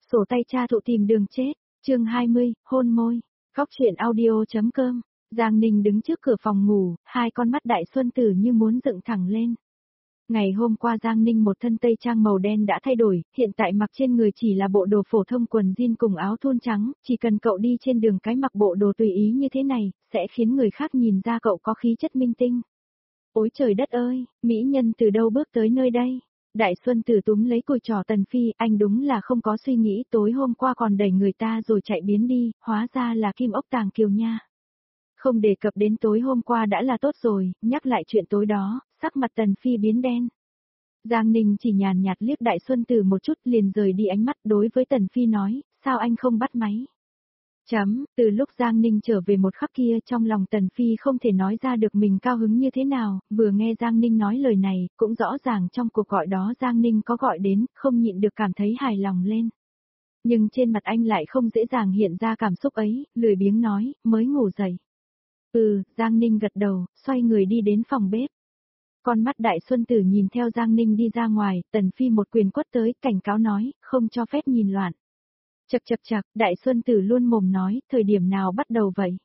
Sổ tay cha thụ tìm đường chết, chương 20, hôn môi, góc chuyện audio.com, Giang Ninh đứng trước cửa phòng ngủ, hai con mắt Đại Xuân Tử như muốn dựng thẳng lên. Ngày hôm qua Giang Ninh một thân tây trang màu đen đã thay đổi, hiện tại mặc trên người chỉ là bộ đồ phổ thông quần jean cùng áo thun trắng, chỉ cần cậu đi trên đường cái mặc bộ đồ tùy ý như thế này, sẽ khiến người khác nhìn ra cậu có khí chất minh tinh. Ôi trời đất ơi, mỹ nhân từ đâu bước tới nơi đây? Đại Xuân Tử túm lấy cùi trỏ Tần Phi, anh đúng là không có suy nghĩ tối hôm qua còn đẩy người ta rồi chạy biến đi, hóa ra là Kim Ốc Tàng Kiều nha. Không đề cập đến tối hôm qua đã là tốt rồi, nhắc lại chuyện tối đó, sắc mặt Tần Phi biến đen. Giang Ninh chỉ nhàn nhạt liếc Đại Xuân Tử một chút liền rời đi ánh mắt đối với Tần Phi nói, sao anh không bắt máy? Từ lúc Giang Ninh trở về một khắc kia trong lòng Tần Phi không thể nói ra được mình cao hứng như thế nào, vừa nghe Giang Ninh nói lời này, cũng rõ ràng trong cuộc gọi đó Giang Ninh có gọi đến, không nhịn được cảm thấy hài lòng lên. Nhưng trên mặt anh lại không dễ dàng hiện ra cảm xúc ấy, lười biếng nói, mới ngủ dậy. Giang Ninh gật đầu, xoay người đi đến phòng bếp. Con mắt Đại Xuân Tử nhìn theo Giang Ninh đi ra ngoài, Tần Phi một quyền quất tới, cảnh cáo nói, không cho phép nhìn loạn. Chậc, Đại Xuân Tử luôn mồm nói, thời điểm nào bắt đầu vậy?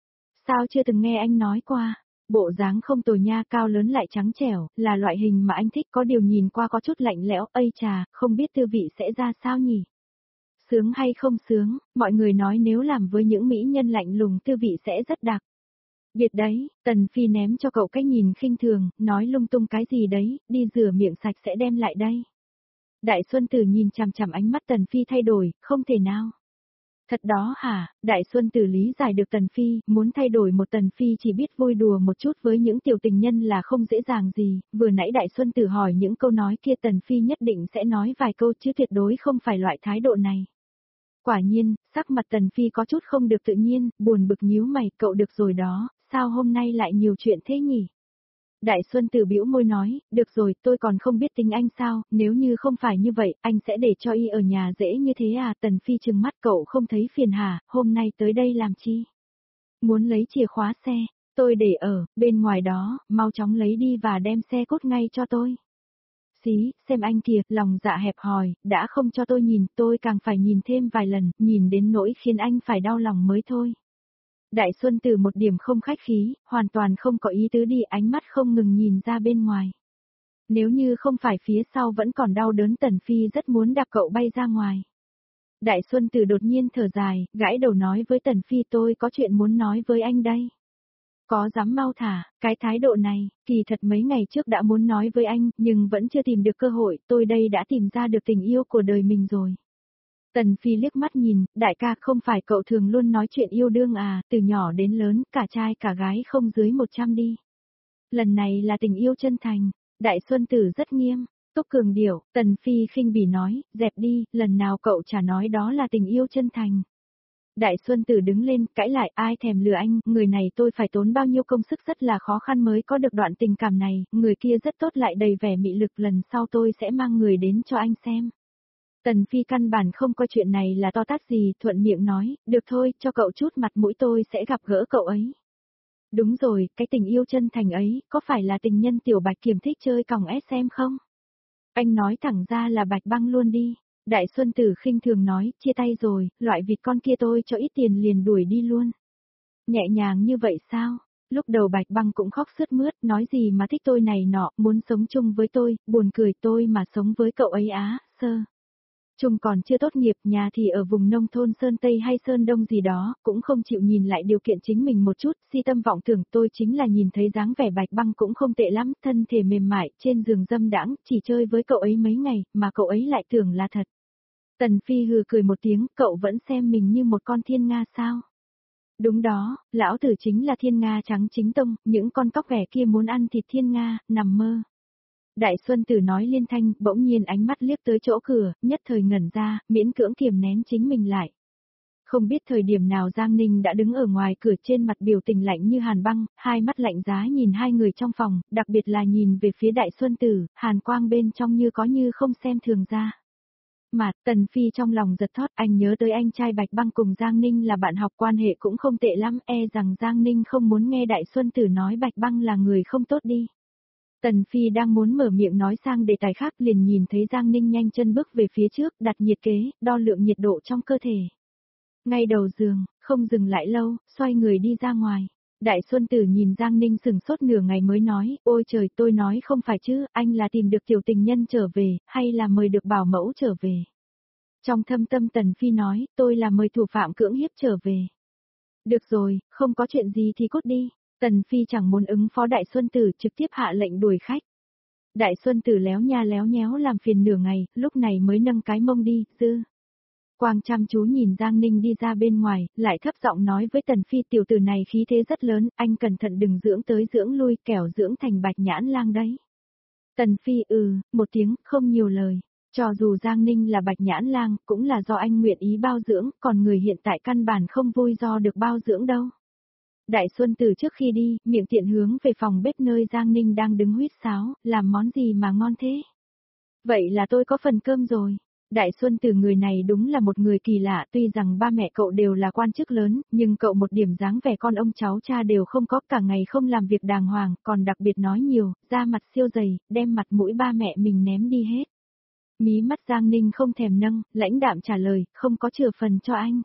Sao chưa từng nghe anh nói qua? Bộ dáng không tồi nha, cao lớn lại trắng trẻo, là loại hình mà anh thích, có điều nhìn qua có chút lạnh lẽo, ây chà, không biết tư vị sẽ ra sao nhỉ? Sướng hay không sướng, mọi người nói nếu làm với những mỹ nhân lạnh lùng tư vị sẽ rất đặc. Biệt đấy, Tần Phi ném cho cậu cái nhìn khinh thường, nói lung tung cái gì đấy, đi rửa miệng sạch sẽ đem lại đây. Đại Xuân Tử nhìn chằm chằm ánh mắt Tần Phi thay đổi, không thể nào. Thật đó hả, Đại Xuân Tử lý giải được Tần Phi, muốn thay đổi một Tần Phi chỉ biết vui đùa một chút với những tiểu tình nhân là không dễ dàng gì, vừa nãy Đại Xuân Tử hỏi những câu nói kia Tần Phi nhất định sẽ nói vài câu chứ tuyệt đối không phải loại thái độ này. Quả nhiên, sắc mặt Tần Phi có chút không được tự nhiên, buồn bực nhíu mày, cậu được rồi đó, sao hôm nay lại nhiều chuyện thế nhỉ? Đại Xuân Tử bĩu môi nói, được rồi, tôi còn không biết tính anh sao, nếu như không phải như vậy, anh sẽ để cho y ở nhà dễ như thế à? Tần Phi trừng mắt, cậu không thấy phiền hả, hôm nay tới đây làm chi? Muốn lấy chìa khóa xe, tôi để ở, bên ngoài đó, mau chóng lấy đi và đem xe cốt ngay cho tôi. Xí, xem anh kìa, lòng dạ hẹp hòi, đã không cho tôi nhìn, tôi càng phải nhìn thêm vài lần, nhìn đến nỗi khiến anh phải đau lòng mới thôi. Đại Xuân Tử một điểm không khách khí, hoàn toàn không có ý tứ đi, ánh mắt không ngừng nhìn ra bên ngoài. Nếu như không phải phía sau vẫn còn đau đớn, Tần Phi rất muốn đạp cậu bay ra ngoài. Đại Xuân Tử đột nhiên thở dài, gãi đầu nói với Tần Phi, tôi có chuyện muốn nói với anh đây. Có dám mau thả, cái thái độ này, kỳ thật mấy ngày trước đã muốn nói với anh, nhưng vẫn chưa tìm được cơ hội, tôi đây đã tìm ra được tình yêu của đời mình rồi. Tần Phi liếc mắt nhìn, đại ca, không phải cậu thường luôn nói chuyện yêu đương à, từ nhỏ đến lớn, cả trai cả gái không dưới 100 đi. Lần này là tình yêu chân thành. Đại Xuân Tử rất nghiêm, túc cường điệu, Tần Phi khinh bỉ nói, dẹp đi, lần nào cậu chả nói đó là tình yêu chân thành. Đại Xuân Tử đứng lên, cãi lại, ai thèm lừa anh, người này tôi phải tốn bao nhiêu công sức rất là khó khăn mới có được đoạn tình cảm này, người kia rất tốt lại đầy vẻ mị lực, lần sau tôi sẽ mang người đến cho anh xem. Tần Phi căn bản không coi chuyện này là to tát gì, thuận miệng nói, được thôi, cho cậu chút mặt mũi tôi sẽ gặp gỡ cậu ấy. Đúng rồi, cái tình yêu chân thành ấy, có phải là tình nhân Tiểu Bạch Kiểm thích chơi còng SM không? Anh nói thẳng ra là Bạch Băng luôn đi. Đại Xuân Tử khinh thường nói, chia tay rồi, loại vịt con kia tôi cho ít tiền liền đuổi đi luôn. Nhẹ nhàng như vậy sao? Lúc đầu Bạch Băng cũng khóc sướt mướt, nói gì mà thích tôi này nọ, muốn sống chung với tôi, buồn cười, tôi mà sống với cậu ấy á, sơ. Trung còn chưa tốt nghiệp, nhà thì ở vùng nông thôn Sơn Tây hay Sơn Đông gì đó, cũng không chịu nhìn lại điều kiện chính mình một chút, si tâm vọng tưởng, tôi chính là nhìn thấy dáng vẻ Bạch Băng cũng không tệ lắm, thân thể mềm mại, trên giường dâm đãng, chỉ chơi với cậu ấy mấy ngày, mà cậu ấy lại tưởng là thật. Tần Phi hừ cười một tiếng, cậu vẫn xem mình như một con thiên nga sao? Đúng đó, lão tử chính là thiên nga trắng chính tông, những con cóc ghẻ kia muốn ăn thịt thiên nga, nằm mơ. Đại Xuân Tử nói liên thanh, bỗng nhiên ánh mắt liếc tới chỗ cửa, nhất thời ngẩn ra, miễn cưỡng kiềm nén chính mình lại. Không biết thời điểm nào Giang Ninh đã đứng ở ngoài cửa trên mặt biểu tình lạnh như hàn băng, hai mắt lạnh giá nhìn hai người trong phòng, đặc biệt là nhìn về phía Đại Xuân Tử, hàn quang bên trong như có như không xem thường ra. Mà, Tần Phi trong lòng giật thót, anh nhớ tới anh trai Bạch Băng cùng Giang Ninh là bạn học, quan hệ cũng không tệ lắm, e rằng Giang Ninh không muốn nghe Đại Xuân Tử nói Bạch Băng là người không tốt đi. Tần Phi đang muốn mở miệng nói sang đề tài khác liền nhìn thấy Giang Ninh nhanh chân bước về phía trước, đặt nhiệt kế, đo lượng nhiệt độ trong cơ thể. Ngay đầu giường, không dừng lại lâu, xoay người đi ra ngoài. Đại Xuân Tử nhìn Giang Ninh sừng sốt nửa ngày mới nói, ôi trời tôi nói không phải chứ, anh là tìm được tiểu tình nhân trở về, hay là mời được bảo mẫu trở về. Trong thâm tâm Tần Phi nói, tôi là mời thủ phạm cưỡng hiếp trở về. Được rồi, không có chuyện gì thì cút đi. Tần Phi chẳng muốn ứng phó Đại Xuân Tử trực tiếp hạ lệnh đuổi khách. Đại Xuân Tử léo nha léo nhéo làm phiền nửa ngày, lúc này mới nâng cái mông đi, dư. Quang chăm chú nhìn Giang Ninh đi ra bên ngoài, lại thấp giọng nói với Tần Phi tiểu tử này khí thế rất lớn, anh cẩn thận đừng dưỡng tới dưỡng lui kẻo dưỡng thành bạch nhãn lang đấy. Tần Phi một tiếng, không nhiều lời. Cho dù Giang Ninh là bạch nhãn lang, cũng là do anh nguyện ý bao dưỡng, còn người hiện tại căn bản không vui do được bao dưỡng đâu. Đại Xuân Tử trước khi đi, miệng tiện hướng về phòng bếp nơi Giang Ninh đang đứng huýt sáo, làm món gì mà ngon thế? Vậy là tôi có phần cơm rồi. Đại Xuân Tử người này đúng là một người kỳ lạ, tuy rằng ba mẹ cậu đều là quan chức lớn, nhưng cậu một điểm dáng vẻ con ông cháu cha đều không có, cả ngày không làm việc đàng hoàng, còn đặc biệt nói nhiều, da mặt siêu dày, đem mặt mũi ba mẹ mình ném đi hết. Mí mắt Giang Ninh không thèm nâng, lãnh đạm trả lời, không có chừa phần cho anh.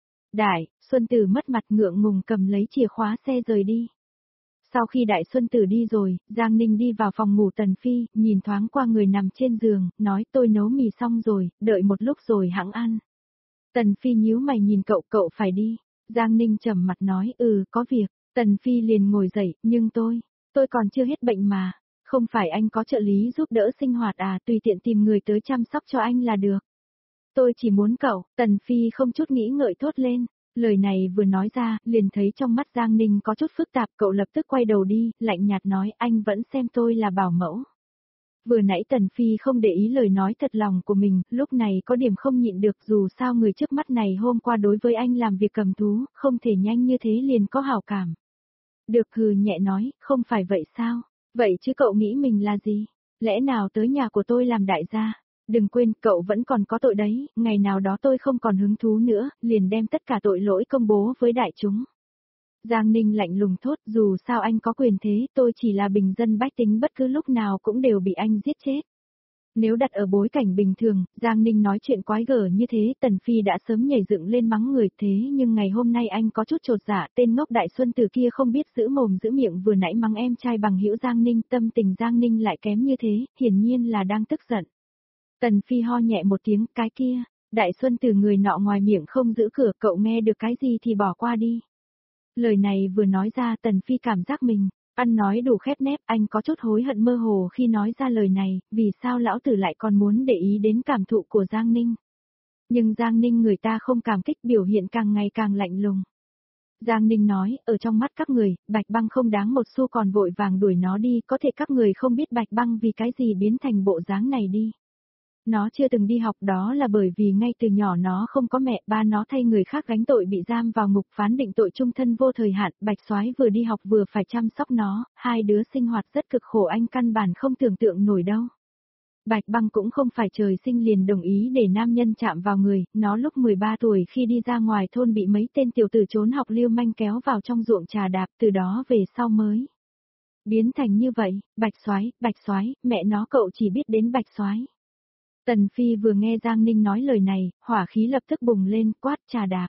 Đại Xuân Tử mất mặt ngượng ngùng cầm lấy chìa khóa xe rời đi. Sau khi Đại Xuân Tử đi rồi, Giang Ninh đi vào phòng ngủ Tần Phi, nhìn thoáng qua người nằm trên giường, nói tôi nấu mì xong rồi, đợi một lúc rồi hẵng ăn. Tần Phi nhíu mày nhìn cậu, cậu phải đi. Giang Ninh trầm mặt nói, có việc. Tần Phi liền ngồi dậy, nhưng tôi còn chưa hết bệnh mà. Không phải anh có trợ lý giúp đỡ sinh hoạt à, tùy tiện tìm người tới chăm sóc cho anh là được. Tôi chỉ muốn cậu, Tần Phi không chút nghĩ ngợi thốt lên. Lời này vừa nói ra, liền thấy trong mắt Giang Ninh có chút phức tạp, cậu lập tức quay đầu đi, lạnh nhạt nói anh vẫn xem tôi là bảo mẫu. Vừa nãy Tần Phi không để ý lời nói thật lòng của mình, lúc này có điểm không nhịn được dù sao người trước mắt này hôm qua đối với anh làm việc cầm thú, không thể nhanh như thế liền có hảo cảm. Được hừ nhẹ nói, không phải vậy sao? Vậy chứ cậu nghĩ mình là gì? Lẽ nào tới nhà của tôi làm đại gia? Đừng quên, cậu vẫn còn có tội đấy, ngày nào đó tôi không còn hứng thú nữa, liền đem tất cả tội lỗi công bố với đại chúng. Giang Ninh lạnh lùng thốt, dù sao anh có quyền thế, tôi chỉ là bình dân bách tính bất cứ lúc nào cũng đều bị anh giết chết. Nếu đặt ở bối cảnh bình thường, Giang Ninh nói chuyện quái gở như thế, Tần Phi đã sớm nhảy dựng lên mắng người thế nhưng ngày hôm nay anh có chút chột dạ, tên ngốc Đại Xuân Tử kia không biết giữ mồm giữ miệng vừa nãy mắng em trai bằng hữu Giang Ninh, tâm tình Giang Ninh lại kém như thế, hiển nhiên là đang tức giận. Tần Phi ho nhẹ một tiếng, cái kia, Đại Xuân Tử người nọ ngoài miệng không giữ cửa, cậu nghe được cái gì thì bỏ qua đi. Lời này vừa nói ra Tần Phi cảm giác mình, ăn nói đủ khép nép, anh có chút hối hận mơ hồ khi nói ra lời này, vì sao lão tử lại còn muốn để ý đến cảm thụ của Giang Ninh. Nhưng Giang Ninh người ta không cảm kích, biểu hiện càng ngày càng lạnh lùng. Giang Ninh nói, ở trong mắt các người, Bạch Băng không đáng một xu còn vội vàng đuổi nó đi, có thể các người không biết Bạch Băng vì cái gì biến thành bộ dáng này đi. Nó chưa từng đi học đó là bởi vì ngay từ nhỏ nó không có mẹ, ba nó thay người khác gánh tội bị giam vào ngục phán định tội chung thân vô thời hạn, Bạch Soái vừa đi học vừa phải chăm sóc nó, hai đứa sinh hoạt rất cực khổ anh căn bản không tưởng tượng nổi đâu. Bạch Băng cũng không phải trời sinh liền đồng ý để nam nhân chạm vào người, nó lúc 13 tuổi khi đi ra ngoài thôn bị mấy tên tiểu tử trốn học lưu manh kéo vào trong ruộng trà đạp, từ đó về sau mới biến thành như vậy. Bạch Soái, mẹ nó cậu chỉ biết đến Bạch Soái. Tần Phi vừa nghe Giang Ninh nói lời này, hỏa khí lập tức bùng lên, quát trà đạp.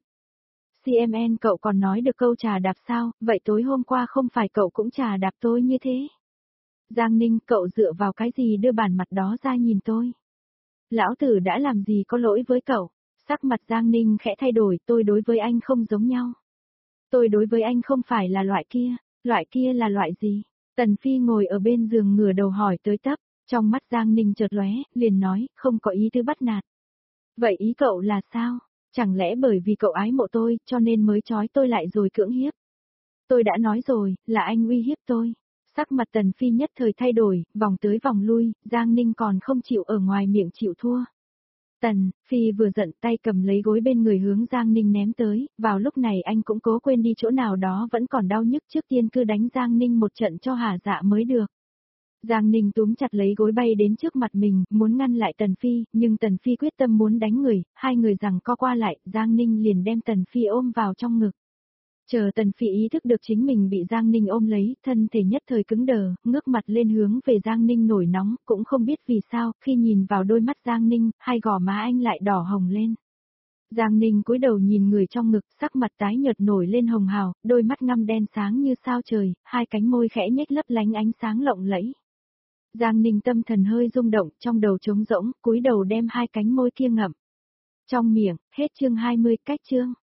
CMN cậu còn nói được câu trà đạp sao, vậy tối hôm qua không phải cậu cũng trà đạp tôi như thế? Giang Ninh, cậu dựa vào cái gì đưa bản mặt đó ra nhìn tôi? Lão tử đã làm gì có lỗi với cậu? Sắc mặt Giang Ninh khẽ thay đổi, tôi đối với anh không giống nhau. Tôi đối với anh không phải là loại kia là loại gì? Tần Phi ngồi ở bên giường ngửa đầu hỏi tới tấp. Trong mắt Giang Ninh chợt lóe, liền nói, không có ý tứ bắt nạt. Vậy ý cậu là sao? Chẳng lẽ bởi vì cậu ái mộ tôi, cho nên mới trói tôi lại rồi cưỡng hiếp? Tôi đã nói rồi, là anh uy hiếp tôi. Sắc mặt Tần Phi nhất thời thay đổi, vòng tới vòng lui, Giang Ninh còn không chịu ở ngoài miệng chịu thua. Tần Phi vừa giận tay cầm lấy gối bên người hướng Giang Ninh ném tới, vào lúc này anh cũng cố quên đi chỗ nào đó vẫn còn đau nhức, trước tiên cứ đánh Giang Ninh một trận cho hả dạ mới được. Giang Ninh túm chặt lấy gối bay đến trước mặt mình, muốn ngăn lại Tần Phi, nhưng Tần Phi quyết tâm muốn đánh người, hai người giằng co qua lại, Giang Ninh liền đem Tần Phi ôm vào trong ngực. Chờ Tần Phi ý thức được chính mình bị Giang Ninh ôm lấy, thân thể nhất thời cứng đờ, ngước mặt lên hướng về Giang Ninh nổi nóng, cũng không biết vì sao, khi nhìn vào đôi mắt Giang Ninh, hai gò má anh lại đỏ hồng lên. Giang Ninh cúi đầu nhìn người trong ngực, sắc mặt tái nhợt nổi lên hồng hào, đôi mắt ngăm đen sáng như sao trời, hai cánh môi khẽ nhếch lấp lánh ánh sáng lộng lẫy. Giang Ninh tâm thần hơi rung động, trong đầu trống rỗng, cúi đầu đem hai cánh môi kia ngậm trong miệng. Hết chương 20, cách chương.